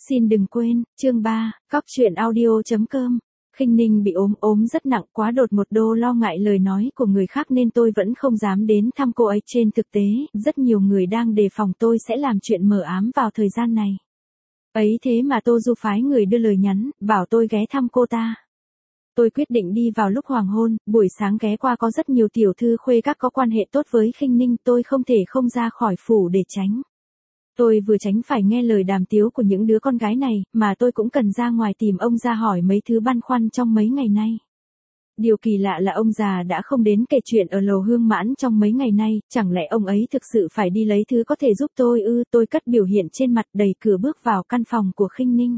Xin đừng quên, chương 3, Cóc truyện audio.com. Khinh Ninh bị ốm rất nặng, quá đột một đô lo ngại lời nói của người khác nên tôi vẫn không dám đến thăm cô ấy. Trên thực tế, rất nhiều người đang đề phòng tôi sẽ làm chuyện mờ ám vào thời gian này. Ấy thế mà Tô Du phái người đưa lời nhắn, bảo tôi ghé thăm cô ta. Tôi quyết định đi vào lúc hoàng hôn, buổi sáng ghé qua có rất nhiều tiểu thư khuê các có quan hệ tốt với Khinh Ninh, tôi không thể không ra khỏi phủ để tránh. Tôi vừa tránh phải nghe lời đàm tiếu của những đứa con gái này, mà tôi cũng cần ra ngoài tìm ông già hỏi mấy thứ băn khoăn trong mấy ngày nay. Điều kỳ lạ là ông già đã không đến kể chuyện ở lầu Hương Mãn trong mấy ngày nay, chẳng lẽ ông ấy thực sự phải đi lấy thứ có thể giúp tôi ư? Tôi cất biểu hiện trên mặt, đẩy cửa bước vào căn phòng của Khinh Ninh.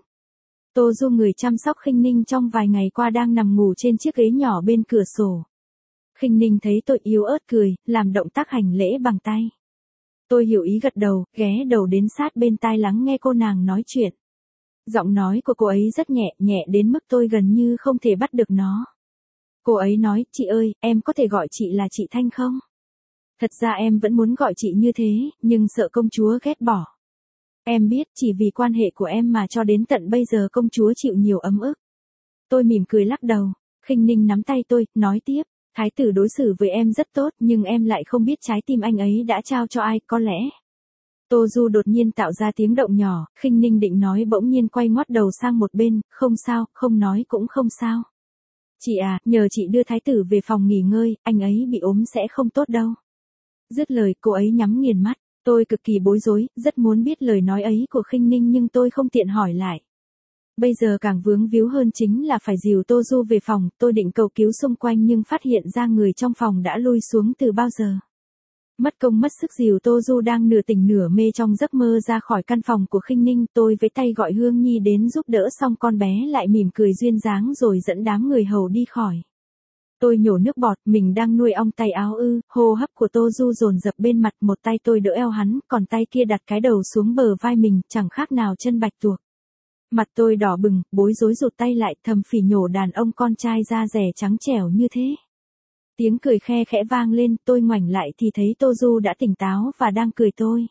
Tô Du, người chăm sóc Khinh Ninh trong vài ngày qua, đang nằm ngủ trên chiếc ghế nhỏ bên cửa sổ. Khinh Ninh thấy tôi yếu ớt cười, làm động tác hành lễ bằng tay. Tôi hiểu ý gật đầu, ghé đầu đến sát bên tai lắng nghe cô nàng nói chuyện. Giọng nói của cô ấy rất nhẹ đến mức tôi gần như không thể bắt được nó. Cô ấy nói, chị ơi, em có thể gọi chị là chị Thanh không? Thật ra em vẫn muốn gọi chị như thế, nhưng sợ công chúa ghét bỏ. Em biết, chỉ vì quan hệ của em mà cho đến tận bây giờ công chúa chịu nhiều ấm ức. Tôi mỉm cười lắc đầu. Khinh Ninh nắm tay tôi, nói tiếp. Thái tử đối xử với em rất tốt, nhưng em lại không biết trái tim anh ấy đã trao cho ai, có lẽ. Tô Du đột nhiên tạo ra tiếng động nhỏ, Khinh Ninh định nói bỗng nhiên quay ngoắt đầu sang một bên, không sao, không nói cũng không sao. Chị à, nhờ chị đưa thái tử về phòng nghỉ ngơi, anh ấy bị ốm sẽ không tốt đâu. Dứt lời, cô ấy nhắm nghiền mắt, tôi cực kỳ bối rối, rất muốn biết lời nói ấy của Khinh Ninh nhưng tôi không tiện hỏi lại. Bây giờ càng vướng víu hơn chính là phải dìu Tô Du về phòng, tôi định cầu cứu xung quanh nhưng phát hiện ra người trong phòng đã lui xuống từ bao giờ. Mất công mất sức dìu Tô Du đang nửa tỉnh nửa mê trong giấc mơ ra khỏi căn phòng của Khinh Ninh, tôi với tay gọi Hương Nhi đến giúp đỡ, xong con bé lại mỉm cười duyên dáng rồi dẫn đám người hầu đi khỏi. Tôi nhổ nước bọt, mình đang nuôi ong tay áo ư? Hô hấp của Tô Du dồn dập bên mặt, một tay tôi đỡ eo hắn, còn tay kia đặt cái đầu xuống bờ vai mình, chẳng khác nào chân bạch tuộc. Mặt tôi đỏ bừng, bối rối rụt tay lại, thầm phỉ nhổ đàn ông con trai da rẻ trắng trẻo như thế. Tiếng cười khe khẽ vang lên, tôi ngoảnh lại thì thấy Tô Du đã tỉnh táo và đang cười tôi.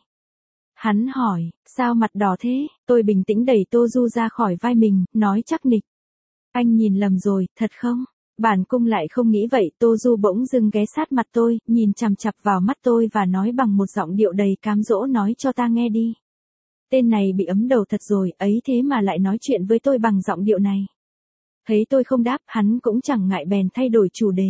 Hắn hỏi, sao mặt đỏ thế? Tôi bình tĩnh đẩy Tô Du ra khỏi vai mình, nói chắc nịch. Anh nhìn lầm rồi, thật không? Bản cung lại không nghĩ vậy. Tô Du bỗng dưng ghé sát mặt tôi, nhìn chằm chằm vào mắt tôi và nói bằng một giọng điệu đầy cám dỗ, nói cho ta nghe đi. Tên này bị ấm đầu thật rồi, ấy thế mà lại nói chuyện với tôi bằng giọng điệu này. Thấy tôi không đáp, hắn cũng chẳng ngại bèn thay đổi chủ đề.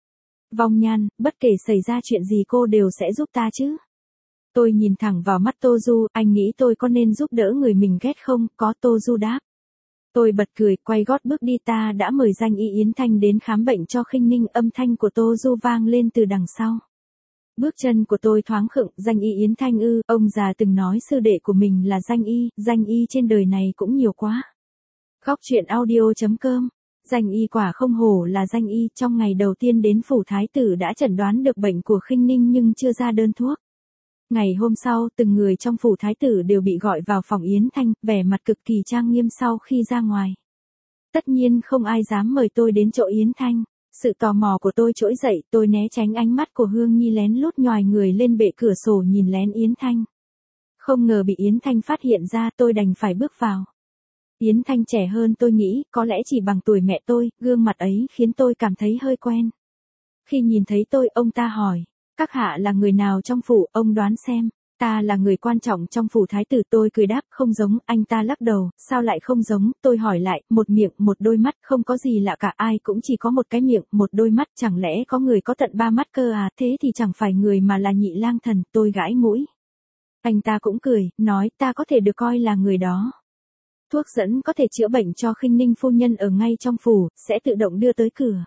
Vong Nhan, bất kể xảy ra chuyện gì cô đều sẽ giúp ta chứ? Tôi nhìn thẳng vào mắt Tô Du, anh nghĩ tôi có nên giúp đỡ người mình ghét không? Có. Tô Du đáp. Tôi bật cười, quay gót bước đi. Ta đã mời danh y Yến Thanh đến khám bệnh cho Khinh Ninh. Âm thanh của Tô Du vang lên từ đằng sau. Bước chân của tôi thoáng khựng. Danh y Yến Thanh ư? Ông già từng nói sư đệ của mình là danh y trên đời này cũng nhiều quá. Cóc truyện audio.com. Danh y quả không hổ là danh y. Trong ngày đầu tiên đến phủ thái tử đã chẩn đoán được bệnh của Khinh Ninh nhưng chưa ra đơn thuốc. Ngày hôm sau, từng người trong phủ thái tử đều bị gọi vào phòng Yến Thanh, vẻ mặt cực kỳ trang nghiêm sau khi ra ngoài. Tất nhiên không ai dám mời tôi đến chỗ Yến Thanh. Sự tò mò của tôi trỗi dậy, tôi né tránh ánh mắt của Hương Nhi lén lút nhoài người lên bệ cửa sổ nhìn lén Yến Thanh. Không ngờ bị Yến Thanh phát hiện ra, tôi đành phải bước vào. Yến Thanh trẻ hơn tôi nghĩ, có lẽ chỉ bằng tuổi mẹ tôi, gương mặt ấy khiến tôi cảm thấy hơi quen. Khi nhìn thấy tôi, ông ta hỏi, các hạ là người nào trong phủ, ông đoán xem. Ta là người quan trọng trong phủ thái tử. Tôi cười đáp, không giống. Anh ta lắc đầu, sao lại không giống? Tôi hỏi lại, một miệng, một đôi mắt, không có gì lạ cả, ai cũng chỉ có một cái miệng, một đôi mắt, chẳng lẽ có người có tận 3 mắt cơ à? Thế thì chẳng phải người mà là Nhị Lang Thần. Tôi gãi mũi. Anh ta cũng cười, nói, ta có thể được coi là người đó. Thuốc dẫn có thể chữa bệnh cho Khinh Ninh phu nhân ở ngay trong phủ, sẽ tự động đưa tới cửa.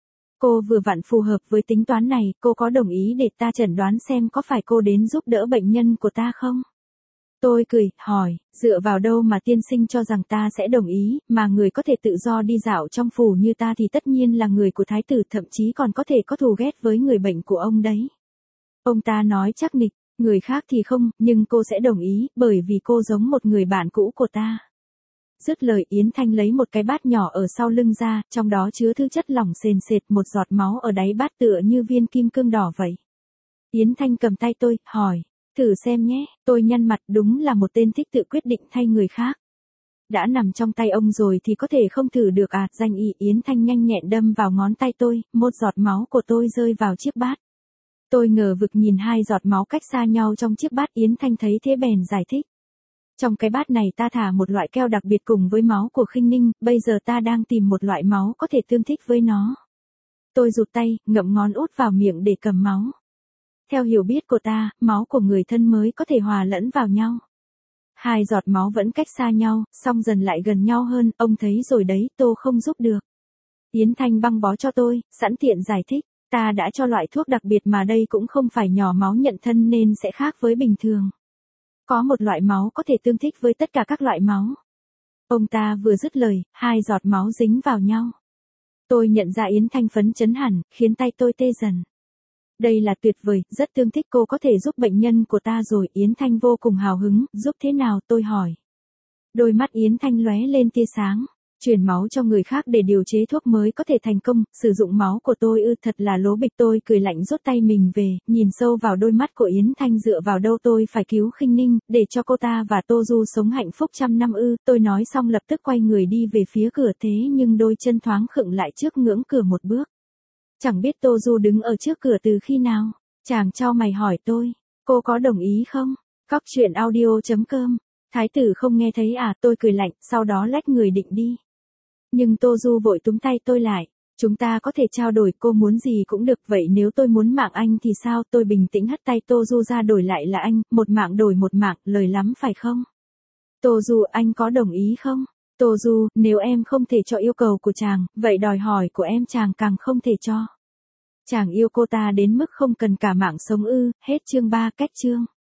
Cô vừa vặn phù hợp với tính toán này, cô có đồng ý để ta chẩn đoán xem có phải cô đến giúp đỡ bệnh nhân của ta không? Tôi cười, hỏi, dựa vào đâu mà tiên sinh cho rằng ta sẽ đồng ý, mà người có thể tự do đi dạo trong phủ như ta thì tất nhiên là người của thái tử, thậm chí còn có thể có thù ghét với người bệnh của ông đấy. Ông ta nói chắc nịch, người khác thì không, nhưng cô sẽ đồng ý, bởi vì cô giống một người bạn cũ của ta. Dứt lời, Yến Thanh lấy một cái bát nhỏ ở sau lưng ra, trong đó chứa thứ chất lỏng sền sệt, một giọt máu ở đáy bát tựa như viên kim cương đỏ vậy. Yến Thanh cầm tay tôi, hỏi, thử xem nhé. Tôi nhăn mặt, đúng là một tên thích tự quyết định thay người khác. đã nằm trong tay ông rồi thì có thể không thử được à, danh y. Yến Thanh nhanh nhẹn đâm vào ngón tay tôi, một giọt máu của tôi rơi vào chiếc bát. Tôi ngờ vực nhìn hai giọt máu cách xa nhau trong chiếc bát. Yến Thanh thấy thế bèn giải thích. Trong cái bát này ta thả một loại keo đặc biệt cùng với máu của Khinh Ninh, bây giờ ta đang tìm một loại máu có thể tương thích với nó. Tôi rụt tay, ngậm ngón út vào miệng để cầm máu. Theo hiểu biết của ta, máu của người thân mới có thể hòa lẫn vào nhau. Hai giọt máu vẫn cách xa nhau, song dần lại gần nhau hơn, ông thấy rồi đấy, tôi không giúp được. Yến Thanh băng bó cho tôi, sẵn tiện giải thích, ta đã cho loại thuốc đặc biệt mà đây cũng không phải nhỏ máu nhận thân nên sẽ khác với bình thường. Có một loại máu có thể tương thích với tất cả các loại máu. Ông ta vừa dứt lời, hai giọt máu dính vào nhau. Tôi nhận ra Yến Thanh phấn chấn hẳn, khiến tay tôi tê dần. Đây là tuyệt vời, rất tương thích, cô có thể giúp bệnh nhân của ta rồi. Yến Thanh vô cùng hào hứng, giúp thế nào, tôi hỏi. Đôi mắt Yến Thanh lóe lên tia sáng. Chuyển máu cho người khác để điều chế thuốc mới có thể thành công, sử dụng máu của tôi ư, thật là lố bịch. Tôi cười lạnh rút tay mình về, nhìn sâu vào đôi mắt của Yến Thanh. Dựa vào đâu tôi phải cứu Khinh Ninh, để cho cô ta và Tô Du sống hạnh phúc trăm năm ư. Tôi nói xong lập tức quay người đi về phía cửa, thế nhưng đôi chân thoáng khựng lại trước ngưỡng cửa một bước. Chẳng biết Tô Du đứng ở trước cửa từ khi nào. Chàng chau mày hỏi tôi, cô có đồng ý không? Cóc truyện audio.com. Thái tử không nghe thấy à? Tôi cười lạnh, sau đó lách người định đi. Nhưng Tô Du vội túm tay tôi lại. Chúng ta có thể trao đổi, cô muốn gì cũng được, vậy nếu tôi muốn mạng anh thì sao? Tôi bình tĩnh hất tay Tô Du ra, đổi lại là anh, một mạng đổi một mạng, lời lắm phải không? Tô Du, anh có đồng ý không? Tô Du, nếu em không thể cho yêu cầu của chàng, vậy đòi hỏi của em chàng càng không thể cho. Chàng yêu cô ta đến mức không cần cả mạng sống ư? Hết chương 3, kết chương.